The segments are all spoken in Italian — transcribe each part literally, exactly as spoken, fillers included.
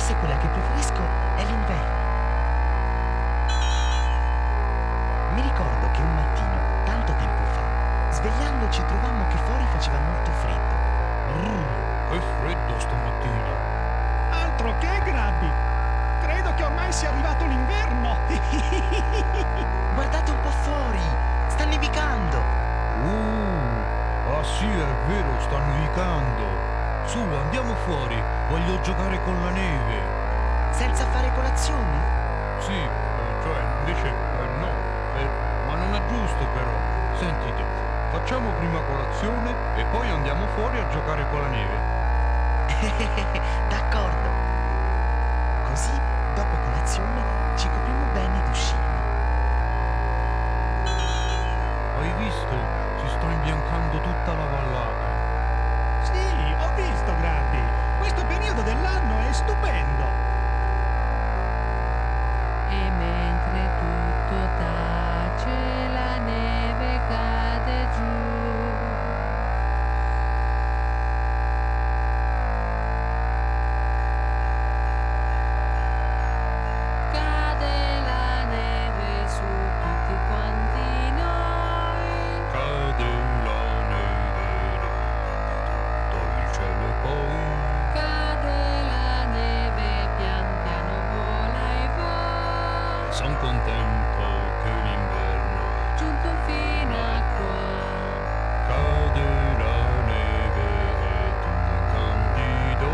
forse quella che preferisco è l'inverno. Mi ricordo che un mattino, tanto tempo fa, svegliandoci trovammo che fuori faceva molto freddo. Mm, che freddo stamattina. Altro che, Grabby! Credo che ormai sia arrivato l'inverno! Guardate un po' fuori! Sta nevicando! Uh, ah sì, è vero, sta nevicando. Su, andiamo fuori, voglio giocare con la neve. Senza fare colazione? Sì, eh, cioè, invece, eh, no, eh, ma non è giusto però. Sentite, facciamo prima colazione e poi andiamo fuori a giocare con la neve. D'accordo. Così, dopo colazione, ci copriamo bene ed usciremo. Hai visto? Si sta imbiancando tutta la vallata. Sì, ho visto, Grabby. Questo periodo dell'anno è stupendo. E mentre tutto tace, la neve cade giù. Cade la neve su tutti quanti noi. Cade la neve tutto il cielo e poi Cade la neve, pian piano vola e va. son contento che l'inverno Giunto fino a qua. cade la neve e tutto è candido.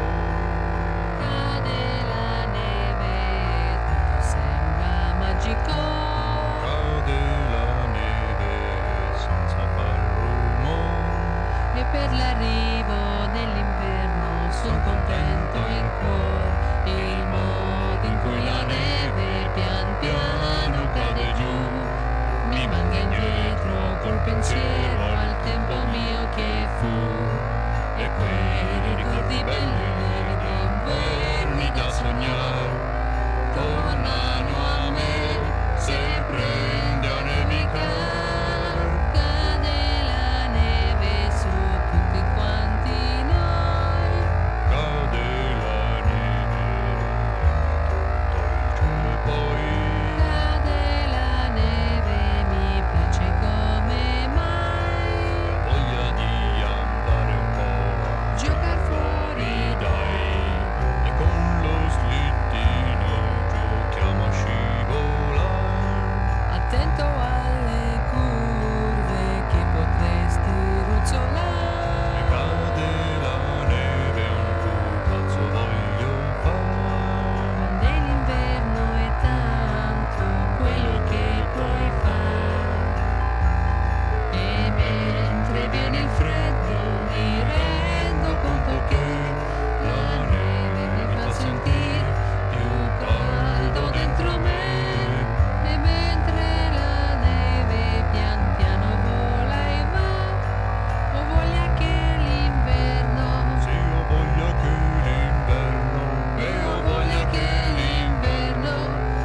Cade la neve e tutto sembra magico. Cade la neve senza far rumore. E per l'arrivo dell'inverno son contento in cuore. Il modo in cui la neve pian piano cade giù mi manda indietro col pensiero al tempo mio che fu. E quei ricordi belli di inverni da sognare tornano a me se prende a nevicare. Cade la neve su tutti quanti noi. Cade la neve tutto il cielo e poi Cade la neve, mi piace come mai. voglia di andare un po' a Giocar fuori, dai. E con lo slittino giochiamo a scivolare. attento alle curve che potresti ruzzolare. E cade la neve, un pupazzo voglio fare. Quando è l'inverno è tanto quello che puoi fare. E mentre viene il freddo mi rendo conto che la neve mi fa sentire più caldo dentro me. E mentre la neve pian piano vola e va, ho voglia che l'inverno, Sì, ho voglia che l'inverno, e ho voglia che l'inverno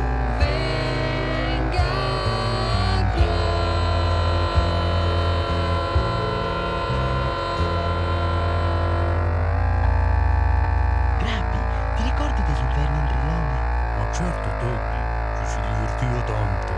venga qua. Grabby, ti ricordi degli inverni in Brillone? ma certo Teddy, ci si divertiva tanto.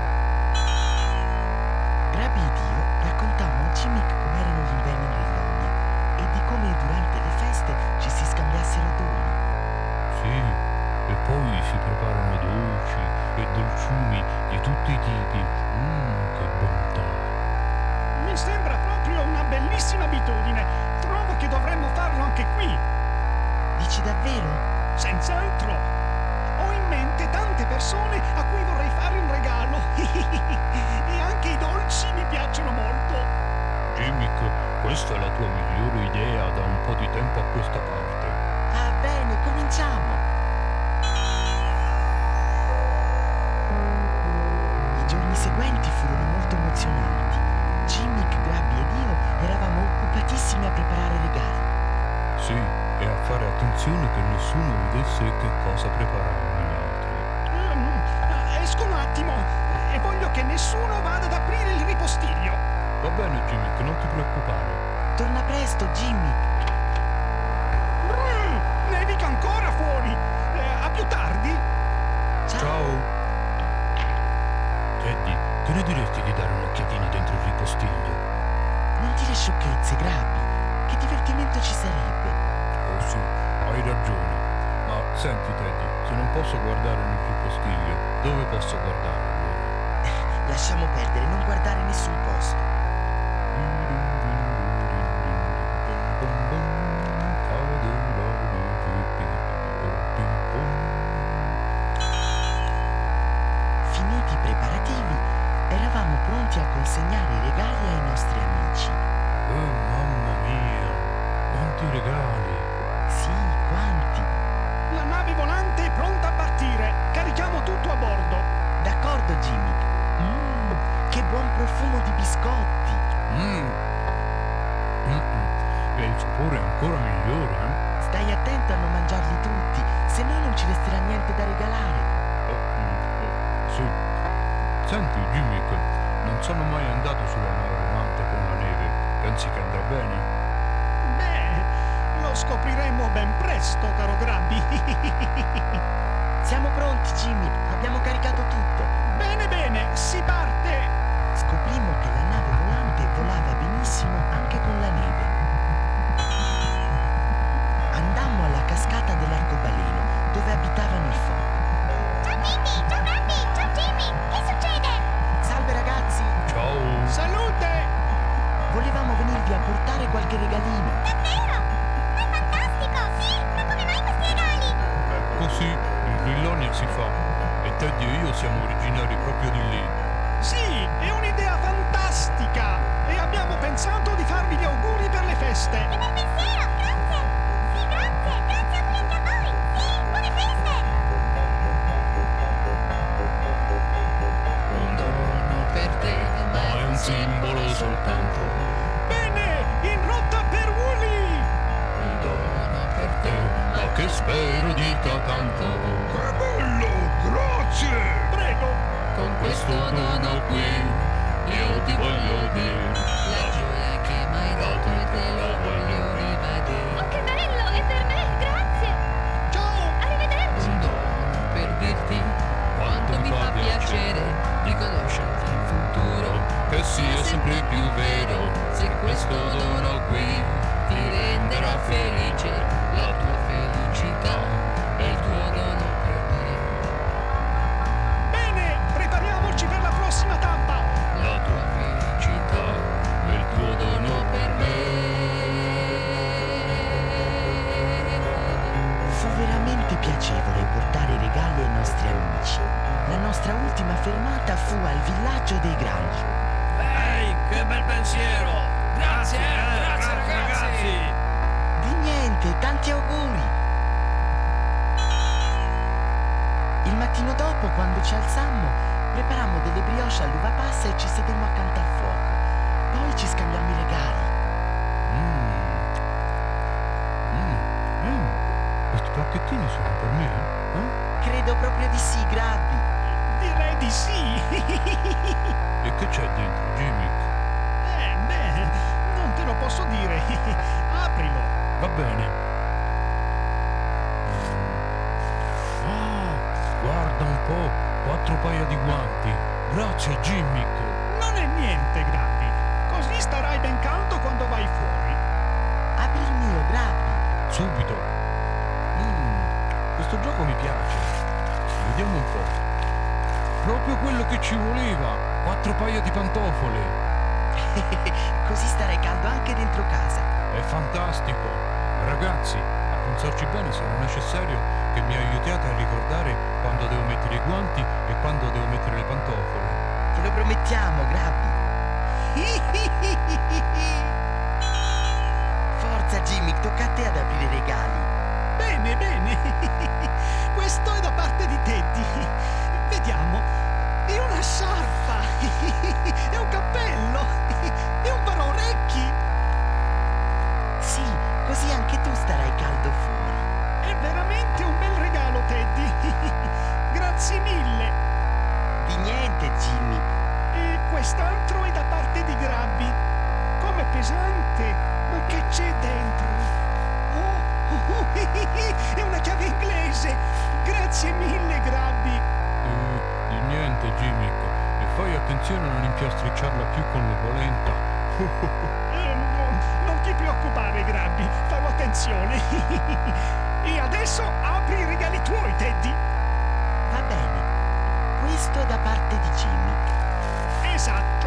Grabby ed io raccontammo a Jimmy com'erano gli inverni in Brillone e di come durante le feste ci si scambiassero doni. Sì, e poi si preparano dolci e dolciumi di tutti i tipi. Mmm, che bontà. Mi sembra proprio una bellissima abitudine. Trovo che dovremmo farlo anche qui. Dici davvero? Senz'altro. Ho in mente tante persone a cui vorrei fare un regalo. E anche i dolci mi piacciono molto. Jimmick, questa è la tua migliore idea da un po' di tempo a questa parte. Ah, bene, cominciamo! I giorni seguenti furono molto emozionanti. Jimmy, Grabby ed io eravamo occupatissimi a preparare regali. Sì, e a fare attenzione che nessuno vedesse che cosa preparavano gli altri. Ehm, eh, esco un attimo e voglio che nessuno vada ad aprire il ripostiglio. Va bene, Jimmick, non ti preoccupare. Torna presto, Jimmy! Brrr, nevica ancora fuori. E più tardi. Ciao. Ciao. Teddy, che ne diresti di dare un'occhiatina dentro il ripostiglio? Non dire sciocchezze, Grabby. Che divertimento ci sarebbe? Oh sì, hai ragione. Ma senti Teddy, se non posso guardare nel ripostiglio, dove posso guardare allora? Lasciamo perdere, non guardare nessun posto. Finiti i preparativi, eravamo pronti a consegnare i regali ai nostri amici. Oh mamma mia, quanti regali! Sì, quanti? La nave volante è pronta a partire. Carichiamo tutto a bordo. D'accordo, Jimmy. Mmm, che buon profumo di biscotti. Mmm. Mm-mm. E il sapore è ancora migliore, eh? Stai attento a non mangiarli tutti, se no non ci resterà niente da regalare. Oh, mm, oh, sì. Senti, Jimmy, non sono mai andato sulla nave volante con la neve. Pensi che andrà bene? Beh, lo scopriremo ben presto, caro Grabby. Siamo pronti, Jimmy. Abbiamo caricato tutto. Bene, bene, si parte. Scoprimmo che la nave volante volava benissimo anche con la neve. Andammo alla cascata dell'arcobaleno, dove abitavano i foc. Ciao Teddy, ciao Grabby, ciao Jimmy, che succede? Salve ragazzi, Ciao! Salute! volevamo venirvi a portare qualche regalino. Davvero? Ma è fantastico, sì, ma come mai questi regali? Eh, così in Grillonia si fa. E Teddy e io siamo originari proprio di lì. Sì, è un'idea fantastica. E abbiamo pensato di farvi gli auguri per le feste. Che bel pensiero, grazie. Sì, grazie, grazie auguri anche a voi. Sì, buone feste. Un dono per te, ma è un simbolo soltanto. Bene, in rotta per Wooly. Un dono per te, ma che spero dica tanto. Che bello! Grazie! Prego. Con questo dono qui, io ti voglio dire la gioia che mi hai dato e te lo voglio ribadire. Oh, che bello, è per me, grazie. Ciao. Arrivederci. Un dono per dirti quanto mi fa piacere di conoscerti in futuro, che sia sempre più vero. Se questo dono qui ti renderà felice, la tua felicità è il tuo dono per me. Bene, prepariamoci per la prossima tappa. La tua felicità è il tuo dono per me. Fu veramente piacevole portare i regali ai nostri amici. La nostra ultima fermata fu al villaggio dei Grange. Ehi, che bel pensiero! Grazie, eh, grazie ragazzi! Di niente, tanti auguri! Il mattino dopo, quando ci alzammo, preparammo delle brioche all'uva passa e ci sedemmo accanto al fuoco. Poi ci scambiammo i regali. Mmm. Mmm. Mm. Questi pacchettini sono per me? Eh? Credo proprio di sì, Grabby. Direi di sì. E che c'è dentro, Jimmy? Eh, beh, non te lo posso dire. Aprilo. Va bene. Ah, guarda un po', quattro paia di guanti. Grazie, Jimmy. Non è niente, Grabby. Così starai ben caldo quando vai fuori. Apri il mio, Grabby. Subito. Mm, questo gioco mi piace. Vediamo un po'. Proprio quello che ci voleva. Quattro paia di pantofole. Così starai caldo anche dentro casa. È fantastico. Ragazzi, a pensarci bene sarà necessario che mi aiutiate a ricordare quando devo mettere i guanti e quando devo mettere le pantofole. Te lo promettiamo, Grabby. Forza, Jimmy, tocca a te ad aprire i regali. Bene, bene. Questo è da parte di Teddy. Vediamo. È una sciarpa. È un cappello. È un paraorecchi. Sì, così anche tu starai caldo fuori. È veramente un bel regalo, Teddy. Grazie mille. Di niente, Jimmy. E quest'altro è da parte di Grabby. Com'è pesante. Ma che c'è dentro? Oh, È una chiave inglese! Grazie mille, Grabby! Eh, di niente, Gimmick. E fai attenzione a non impiostricciarla più con la polenta. Eh, no, non ti preoccupare, Grabby, farò attenzione. E adesso apri i regali tuoi, Teddy. Va bene. Questo è da parte di Jimmy. Esatto.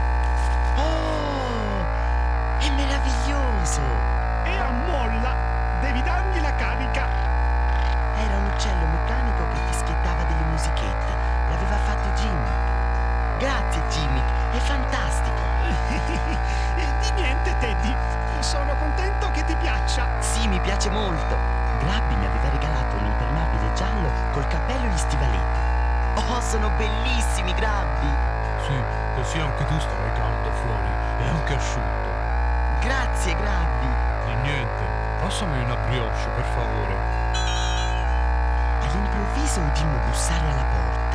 Oh, è meraviglioso! E a molla devi dargli la carica. Era un uccello meccanico che fischiettava delle musichette. L'aveva fatto Jimmy. Grazie, Jimmy, è fantastico. E di niente, Teddy. Sono contento che ti piaccia. Sì, mi piace molto. Grabby mi aveva regalato un impermeabile giallo col cappello e gli stivaletti. Oh, sono bellissimi, Grabby! Sì, così anche tu starai caldo fuori e anche asciutto. Grazie, Grabby! Di niente, passami una brioche, per favore. All'improvviso udimmo bussare alla porta.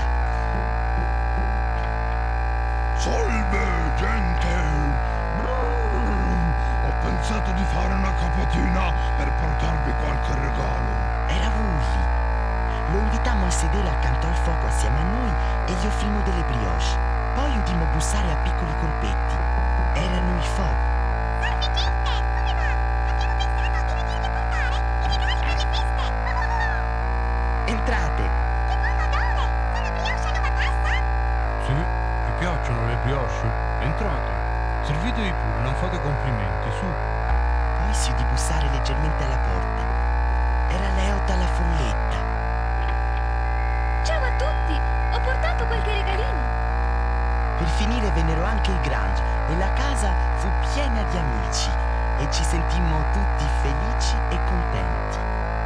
Salve, gente! Brrr, ho pensato di fare una capatina per portarvi qualche regalo. Era Wooly. Lo invitammo a sedere accanto al fuoco assieme a noi e gli offrimmo delle brioche. Poi udimmo bussare a piccoli colpetti. Erano i Fo. Salve gente, come va? Abbiamo pensato di venirvi a portare i regali per le feste. Entrate! Che pomodore! Sono brioche all'uva passa? Sì, vi piacciono le brioche? Entrate. Servitevi pure, non fate complimenti, su. Poi si udì bussare leggermente alla porta. Era Leo dalla folletta. Ciao a tutti! Ho portato qualche regalino. Per finire vennero anche i Grange e la casa fu piena di amici e ci sentimmo tutti felici e contenti.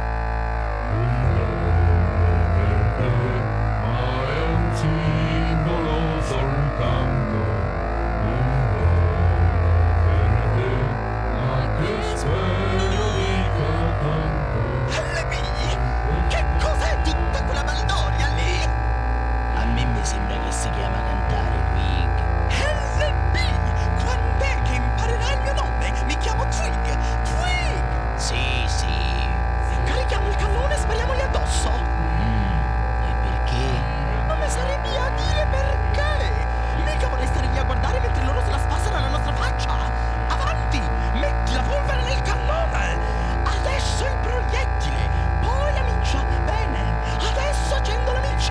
Ma è un simbolo soltanto, un dono per te, ma che spero dica tanto. Che cos'è tutta quella baldoria lì? A me mi sembra che si chiama cantare, Twig. L B! Quand'è che imparerai il mio nome? Mi chiamo Twig! Twig! Sì, sì. Carichiamo il cannone e spariamogli addosso! E perché? Non mi sarei a dire perché! Mica vorrei stare lì a guardare mentre loro se la spassano alla nostra faccia! Avanti! Metti la polvere nel cannone! Adesso il proiettile! Poi la miccia! Bene! Adesso accendo la miccia!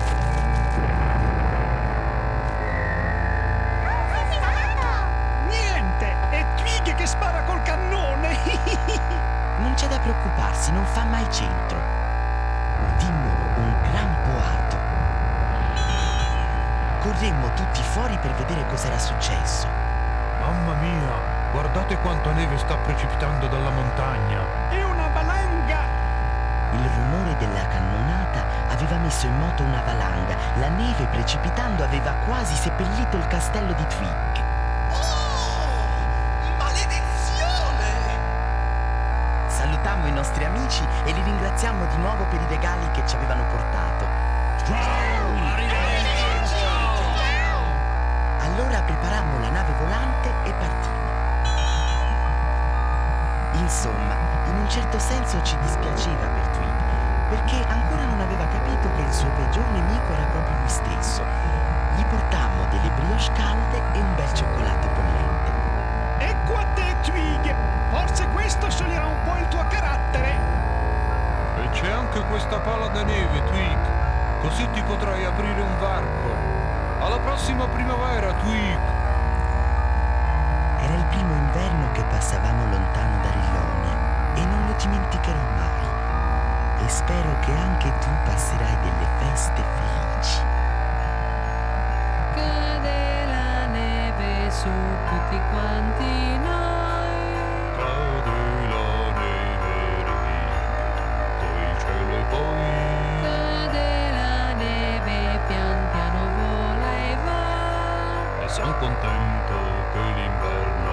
Cosa sei sparato? Niente, è Twig che spara col cannone. Non c'è da preoccuparsi, non fa mai centro. Udimmo un gran boato. Corremmo tutti fuori per vedere cos'era successo. Mamma mia, guardate quanta neve sta precipitando dalla montagna. È una valanga. Il rumore della cannonata aveva messo in moto una valanga. La neve precipitando aveva quasi seppellito il castello di Twig. Oh! Maledizione! Salutammo i nostri amici e li ringraziammo di nuovo per i regali che ci avevano portato. Arrivederci! Ciao! Allora preparammo la nave volante e partimmo. Insomma, in un certo senso ci dispiaceva per Twig, perché ancora non aveva capito che il suo peggior nemico era proprio lui stesso. Gli portammo delle brioche calde e un bel cioccolato bollente. Ecco a te, Twig. Forse questo scioglierà un po' il tuo carattere. E c'è anche questa pala da neve, Twig. Così ti potrai aprire un varco. Alla prossima primavera, Twig. Era il primo inverno che passavamo lontano da Rillonia e non lo dimenticherò mai. E spero che anche tu passerai delle feste felici. Cade la neve su tutti quanti noi. Cade la neve, tutto il cielo e poi Cade la neve, pian piano vola e va. e son contento che l'inverno